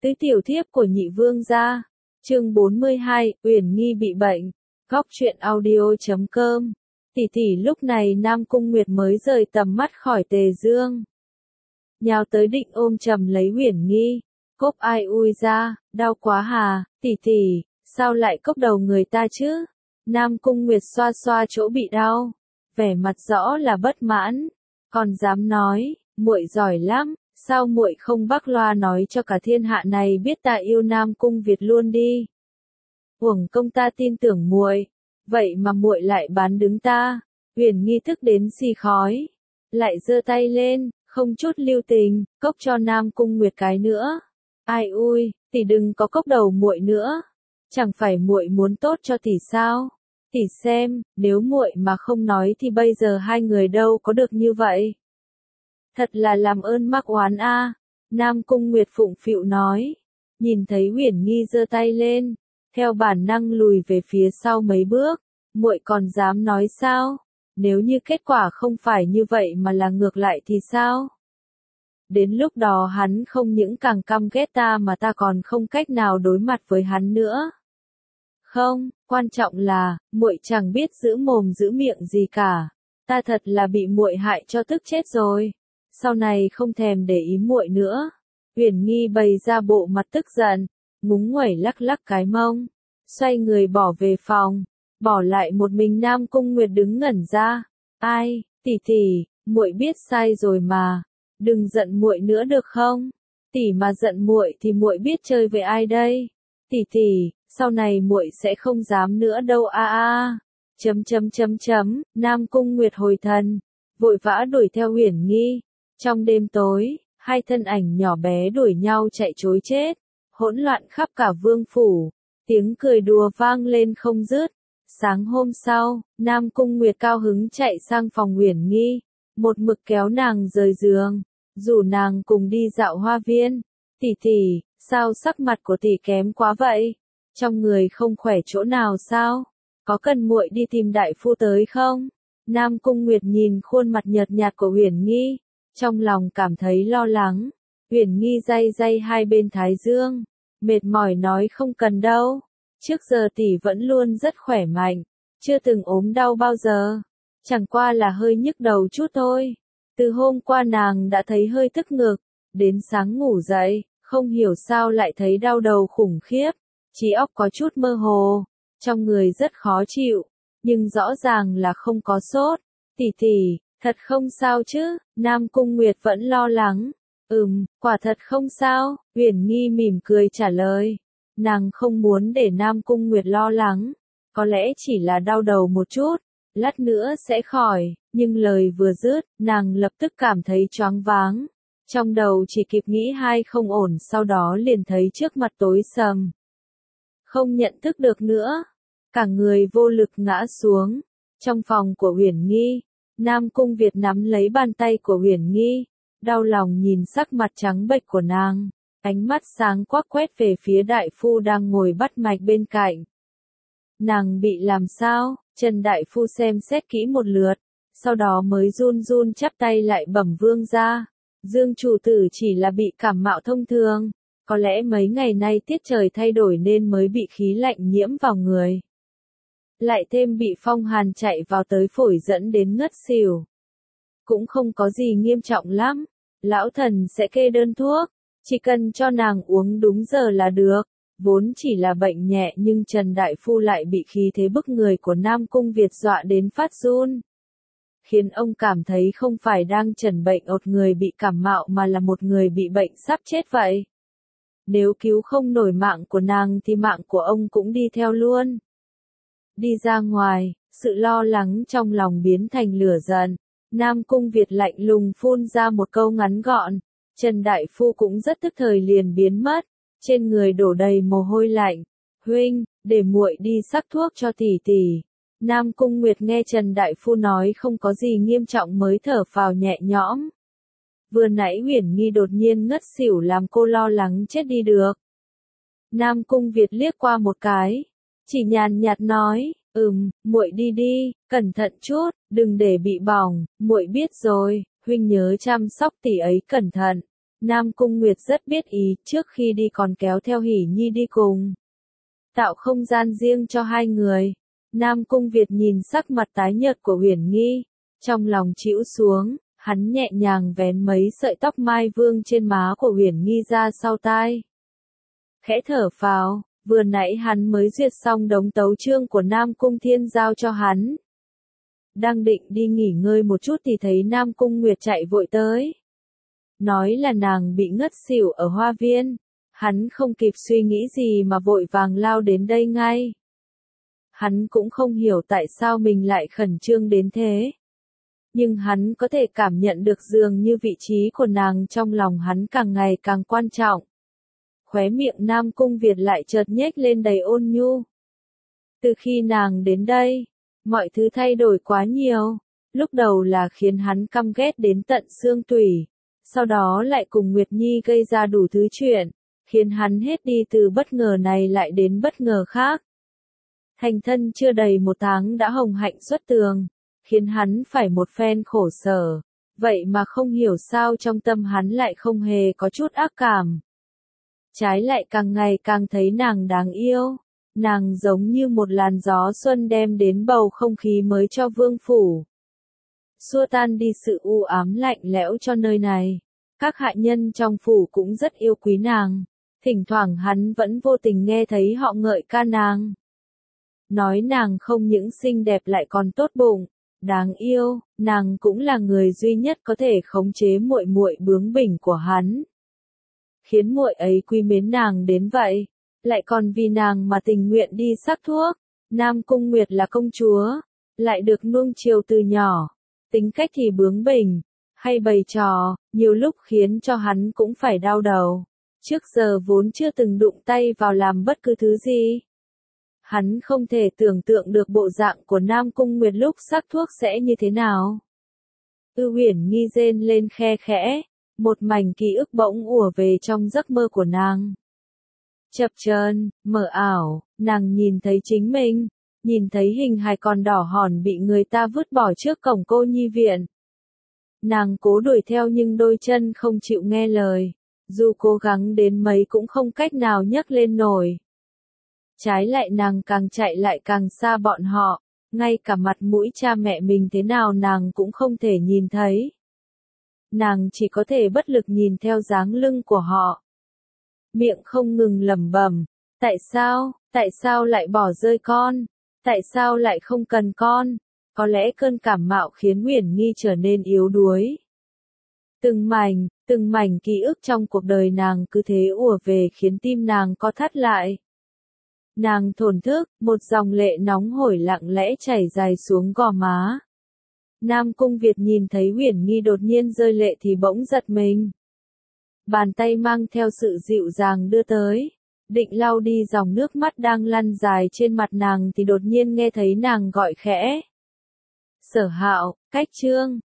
Tứ tiểu thiếp của nhị vương gia. Chương 42, Uyển Nghi bị bệnh. Góc truyện audio.com. Tỷ tỷ lúc này Nam Cung Nguyệt mới rời tầm mắt khỏi Tề Dương. Nhào tới định ôm chầm lấy Uyển Nghi. Cốc ai ui ra, đau quá hà, tỷ tỷ, sao lại cốc đầu người ta chứ? Nam Cung Nguyệt xoa xoa chỗ bị đau, vẻ mặt rõ là bất mãn, còn dám nói, muội giỏi lắm, sao muội không bắc loa nói cho cả thiên hạ này biết ta yêu Nam Cung Việt luôn đi. Uổng công ta tin tưởng muội, vậy mà muội lại bán đứng ta. Uyển Nghi tức đến xì khói, lại giơ tay lên, không chút lưu tình, cốc cho Nam Cung Nguyệt cái nữa. Ai ui, tỷ đừng có cốc đầu muội nữa. Chẳng phải muội muốn tốt cho tỷ sao? Tỷ xem, nếu muội mà không nói thì bây giờ hai người đâu có được như vậy. Thật là làm ơn mắc oán a. Nam Cung Nguyệt phụng phịu nói. Nhìn thấy Uyển Nghi giơ tay lên, theo bản năng lùi về phía sau mấy bước. Muội còn dám nói sao? Nếu như kết quả không phải như vậy mà là ngược lại thì sao? Đến lúc đó hắn không những càng căm ghét ta mà ta còn không cách nào đối mặt với hắn nữa. Không, quan trọng là, muội chẳng biết giữ mồm giữ miệng gì cả. Ta thật là bị muội hại cho tức chết rồi. Sau này không thèm để ý muội nữa. Uyển Nghi bày ra bộ mặt tức giận, ngúng nguẩy lắc lắc cái mông, xoay người bỏ về phòng, bỏ lại một mình Nam Cung Nguyệt đứng ngẩn ra. Ai, tỷ tỷ, muội biết sai rồi mà, đừng giận muội nữa được không? Tỷ mà giận muội thì muội biết chơi với ai đây? Tỷ tỷ, sau này muội sẽ không dám nữa đâu a a. Nam Cung Nguyệt hồi thần, vội vã đuổi theo Uyển Nghi. Trong đêm tối, hai thân ảnh nhỏ bé đuổi nhau chạy trối chết, hỗn loạn khắp cả vương phủ, tiếng cười đùa vang lên không dứt. Sáng hôm sau, Nam Cung Nguyệt cao hứng chạy sang phòng Uyển Nghi, một mực kéo nàng rời giường, rủ nàng cùng đi dạo hoa viên. Tỷ tỷ, sao sắc mặt của tỷ kém quá vậy? Trong người không khỏe chỗ nào sao? Có cần muội đi tìm đại phu tới không? Nam Cung Nguyệt nhìn khuôn mặt nhợt nhạt của Uyển Nghi, trong lòng cảm thấy lo lắng. Uyển Nghi day day hai bên thái dương, mệt mỏi nói không cần đâu. Trước giờ tỷ vẫn luôn rất khỏe mạnh, chưa từng ốm đau bao giờ. Chẳng qua là hơi nhức đầu chút thôi. Từ hôm qua nàng đã thấy hơi tức ngực, đến sáng ngủ dậy, không hiểu sao lại thấy đau đầu khủng khiếp. Trí óc có chút mơ hồ, trong người rất khó chịu, nhưng rõ ràng là không có sốt. Tỷ tỷ, thật không sao chứ? Nam Cung Nguyệt vẫn lo lắng. Quả thật không sao, Uyển Nghi mỉm cười trả lời. Nàng không muốn để Nam Cung Nguyệt lo lắng, có lẽ chỉ là đau đầu một chút, lát nữa sẽ khỏi, nhưng lời vừa dứt, nàng lập tức cảm thấy choáng váng. Trong đầu chỉ kịp nghĩ hai không ổn, sau đó liền thấy trước mặt tối sầm. Không nhận thức được nữa, cả người vô lực ngã xuống. Trong phòng của Uyển Nghi, Nam Cung Việt nắm lấy bàn tay của Uyển Nghi, đau lòng nhìn sắc mặt trắng bệch của nàng, ánh mắt sáng quắc quét về phía đại phu đang ngồi bắt mạch bên cạnh. Nàng bị làm sao? Trần đại phu xem xét kỹ một lượt, sau đó mới run run chắp tay lại bẩm vương gia. Dương chủ tử chỉ là bị cảm mạo thông thường, có lẽ mấy ngày nay tiết trời thay đổi nên mới bị khí lạnh nhiễm vào người. Lại thêm bị phong hàn chạy vào tới phổi dẫn đến ngất xỉu. Cũng không có gì nghiêm trọng lắm, lão thần sẽ kê đơn thuốc, chỉ cần cho nàng uống đúng giờ là được. Vốn chỉ là bệnh nhẹ nhưng Trần đại phu lại bị khí thế bức người của Nam Cung Việt dọa đến phát run, khiến ông cảm thấy không phải đang trần bệnh một người bị cảm mạo mà là một người bị bệnh sắp chết vậy. Nếu cứu không nổi mạng của nàng thì mạng của ông cũng đi theo luôn. Đi ra ngoài, sự lo lắng trong lòng biến thành lửa giận. Nam Cung Việt lạnh lùng phun ra một câu ngắn gọn. Trần đại phu cũng rất tức thời liền biến mất, trên người đổ đầy mồ hôi lạnh. Huynh, để muội đi sắc thuốc cho tỷ tỷ. Nam Cung Nguyệt nghe Trần đại phu nói không có gì nghiêm trọng mới thở phào nhẹ nhõm. Vừa nãy Uyển Nghi đột nhiên ngất xỉu làm cô lo lắng chết đi được. Nam Cung Việt liếc qua một cái, chỉ nhàn nhạt nói, muội đi đi, cẩn thận chút, đừng để bị bỏng, muội biết rồi, huynh nhớ chăm sóc tỷ ấy cẩn thận. Nam Cung Nguyệt rất biết ý, trước khi đi còn kéo theo Hỷ Nhi đi cùng. Tạo không gian riêng cho hai người. Nam Cung Việt nhìn sắc mặt tái nhợt của Uyển Nghi, trong lòng chịu xuống, hắn nhẹ nhàng vén mấy sợi tóc mai vương trên má của Uyển Nghi ra sau tai. Khẽ thở phào, vừa nãy hắn mới duyệt xong đống tấu chương của Nam Cung Thiên giao cho hắn. Đang định đi nghỉ ngơi một chút thì thấy Nam Cung Nguyệt chạy vội tới. Nói là nàng bị ngất xỉu ở hoa viên. Hắn không kịp suy nghĩ gì mà vội vàng lao đến đây ngay. Hắn cũng không hiểu tại sao mình lại khẩn trương đến thế. Nhưng hắn có thể cảm nhận được dường như vị trí của nàng trong lòng hắn càng ngày càng quan trọng. Khóe miệng Nam Cung Việt lại chợt nhếch lên đầy ôn nhu. Từ khi nàng đến đây, mọi thứ thay đổi quá nhiều. Lúc đầu là khiến hắn căm ghét đến tận xương tủy. Sau đó lại cùng Nguyệt Nhi gây ra đủ thứ chuyện, khiến hắn hết đi từ bất ngờ này lại đến bất ngờ khác. Thành thân chưa đầy một tháng đã hồng hạnh xuất tường, khiến hắn phải một phen khổ sở. Vậy mà không hiểu sao trong tâm hắn lại không hề có chút ác cảm. Trái lại càng ngày càng thấy nàng đáng yêu. Nàng giống như một làn gió xuân đem đến bầu không khí mới cho vương phủ. Xua tan đi sự u ám lạnh lẽo cho nơi này. Các hạ nhân trong phủ cũng rất yêu quý nàng. Thỉnh thoảng hắn vẫn vô tình nghe thấy họ ngợi ca nàng. Nói nàng không những xinh đẹp lại còn tốt bụng, đáng yêu, nàng cũng là người duy nhất có thể khống chế muội muội bướng bỉnh của hắn. Khiến muội ấy quý mến nàng đến vậy, lại còn vì nàng mà tình nguyện đi sắc thuốc. Nam Cung Nguyệt là công chúa, lại được nuông chiều từ nhỏ, tính cách thì bướng bỉnh, hay bày trò, nhiều lúc khiến cho hắn cũng phải đau đầu. Trước giờ vốn chưa từng đụng tay vào làm bất cứ thứ gì. Hắn không thể tưởng tượng được bộ dạng của Nam Cung Nguyệt lúc sắc thuốc sẽ như thế nào. Uyển Nghi rên lên khe khẽ, một mảnh ký ức bỗng ùa về trong giấc mơ của nàng. Chập chờn, mờ ảo, nàng nhìn thấy chính mình, nhìn thấy hình hài còn đỏ hòn bị người ta vứt bỏ trước cổng cô nhi viện. Nàng cố đuổi theo nhưng đôi chân không chịu nghe lời, dù cố gắng đến mấy cũng không cách nào nhấc lên nổi. Trái lại nàng càng chạy lại càng xa bọn họ, ngay cả mặt mũi cha mẹ mình thế nào nàng cũng không thể nhìn thấy. Nàng chỉ có thể bất lực nhìn theo dáng lưng của họ. Miệng không ngừng lẩm bẩm, tại sao lại bỏ rơi con, tại sao lại không cần con, có lẽ cơn cảm mạo khiến Uyển Nghi trở nên yếu đuối. Từng mảnh ký ức trong cuộc đời nàng cứ thế ùa về khiến tim nàng co thắt lại. Nàng thổn thức, một dòng lệ nóng hổi lặng lẽ chảy dài xuống gò má. Nam Cung Việt nhìn thấy Uyển Nghi đột nhiên rơi lệ thì bỗng giật mình. Bàn tay mang theo sự dịu dàng đưa tới, định lau đi dòng nước mắt đang lăn dài trên mặt nàng thì đột nhiên nghe thấy nàng gọi khẽ. Sở Hạo, Cách Trương.